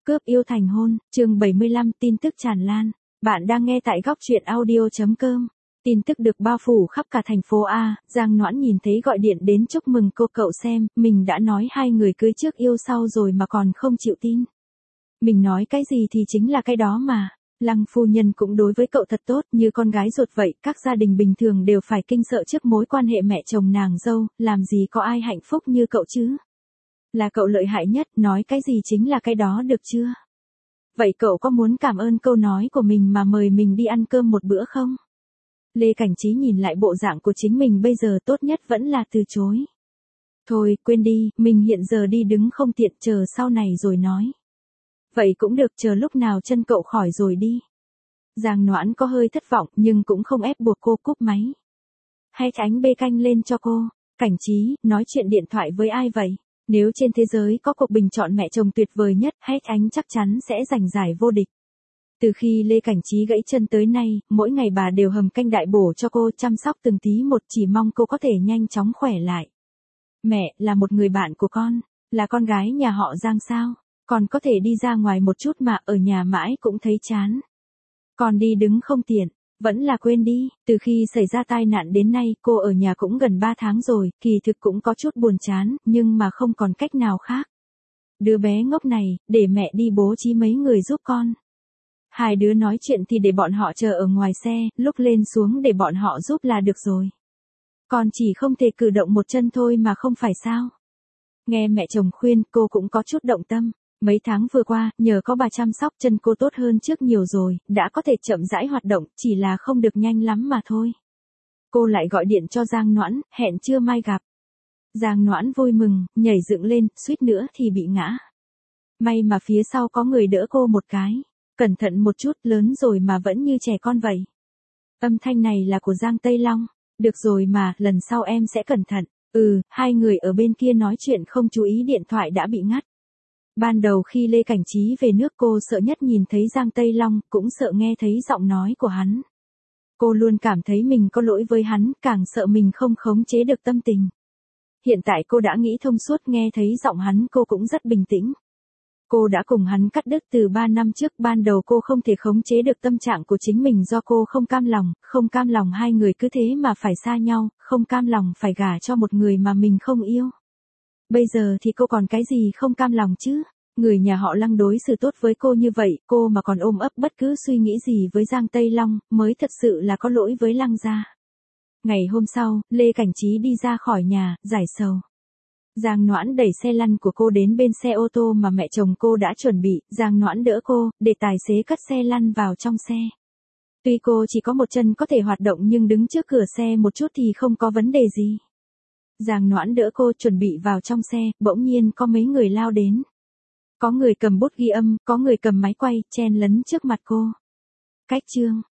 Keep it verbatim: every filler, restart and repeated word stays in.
Cướp yêu thành hôn, chương bảy mươi lăm tin tức tràn lan. Bạn đang nghe tại góc truyện audio chấm com. Tin tức được bao phủ khắp cả thành phố A, Giang Noãn nhìn thấy gọi điện đến chúc mừng cô cậu xem, mình đã nói hai người cưới trước yêu sau rồi mà còn không chịu tin. Mình nói cái gì thì chính là cái đó mà. Lăng phu nhân cũng đối với cậu thật tốt như con gái ruột vậy, các gia đình bình thường đều phải kinh sợ trước mối quan hệ mẹ chồng nàng dâu, làm gì có ai hạnh phúc như cậu chứ. Là cậu lợi hại nhất, nói cái gì chính là cái đó được chưa? Vậy cậu có muốn cảm ơn câu nói của mình mà mời mình đi ăn cơm một bữa không? Lê Cảnh Trí nhìn lại bộ dạng của chính mình bây giờ tốt nhất vẫn là từ chối. Thôi, quên đi, mình hiện giờ đi đứng không tiện, chờ sau này rồi nói. Vậy cũng được, chờ lúc nào chân cậu khỏi rồi đi. Giang Noãn có hơi thất vọng nhưng cũng không ép buộc cô cúp máy. Hay ánh bê canh lên cho cô. Cảnh Trí, nói chuyện điện thoại với ai vậy? Nếu trên thế giới có cuộc bình chọn mẹ chồng tuyệt vời nhất, Hết Ánh chắc chắn sẽ giành giải vô địch. Từ khi Lê Cảnh Trí gãy chân tới nay, mỗi ngày bà đều hầm canh đại bổ cho cô, chăm sóc từng tí một, chỉ mong cô có thể nhanh chóng khỏe lại. Mẹ, là một người bạn của con, là con gái nhà họ Giang sao? Con có thể đi ra ngoài một chút mà ở nhà mãi cũng thấy chán. Con đi đứng không tiện. Vẫn là quên đi, từ khi xảy ra tai nạn đến nay cô ở nhà cũng gần ba tháng rồi, kỳ thực cũng có chút buồn chán, nhưng mà không còn cách nào khác. Đứa bé ngốc này, để mẹ đi bố trí mấy người giúp con. Hai đứa nói chuyện thì để bọn họ chờ ở ngoài xe, lúc lên xuống để bọn họ giúp là được rồi. Con chỉ không thể cử động một chân thôi mà không phải sao. Nghe mẹ chồng khuyên cô cũng có chút động tâm. Mấy tháng vừa qua, nhờ có bà chăm sóc chân cô tốt hơn trước nhiều rồi, đã có thể chậm rãi hoạt động, chỉ là không được nhanh lắm mà thôi. Cô lại gọi điện cho Giang Noãn, hẹn trưa mai gặp. Giang Noãn vui mừng, nhảy dựng lên, suýt nữa thì bị ngã. May mà phía sau có người đỡ cô một cái. Cẩn thận một chút, lớn rồi mà vẫn như trẻ con vậy. Âm thanh này là của Giang Tây Long. Được rồi mà, lần sau em sẽ cẩn thận. Ừ, hai người ở bên kia nói chuyện không chú ý điện thoại đã bị ngắt. Ban đầu khi Lê Cảnh Trí về nước cô sợ nhất nhìn thấy Giang Tây Long, cũng sợ nghe thấy giọng nói của hắn. Cô luôn cảm thấy mình có lỗi với hắn, càng sợ mình không khống chế được tâm tình. Hiện tại cô đã nghĩ thông suốt, nghe thấy giọng hắn cô cũng rất bình tĩnh. Cô đã cùng hắn cắt đứt từ ba năm trước, ban đầu cô không thể khống chế được tâm trạng của chính mình do cô không cam lòng, không cam lòng hai người cứ thế mà phải xa nhau, không cam lòng phải gả cho một người mà mình không yêu. Bây giờ thì cô còn cái gì không cam lòng chứ? Người nhà họ Lăng đối xử tốt với cô như vậy, cô mà còn ôm ấp bất cứ suy nghĩ gì với Giang Tây Long, mới thật sự là có lỗi với Lăng gia. Ngày hôm sau, Lê Cảnh Trí đi ra khỏi nhà, giải sầu. Giang Noãn đẩy xe lăn của cô đến bên xe ô tô mà mẹ chồng cô đã chuẩn bị, Giang Noãn đỡ cô, để tài xế cất xe lăn vào trong xe. Tuy cô chỉ có một chân có thể hoạt động nhưng đứng trước cửa xe một chút thì không có vấn đề gì. Giang Noãn đỡ cô chuẩn bị vào trong xe, bỗng nhiên có mấy người lao đến. Có người cầm bút ghi âm, có người cầm máy quay, chen lấn trước mặt cô. Cách chương.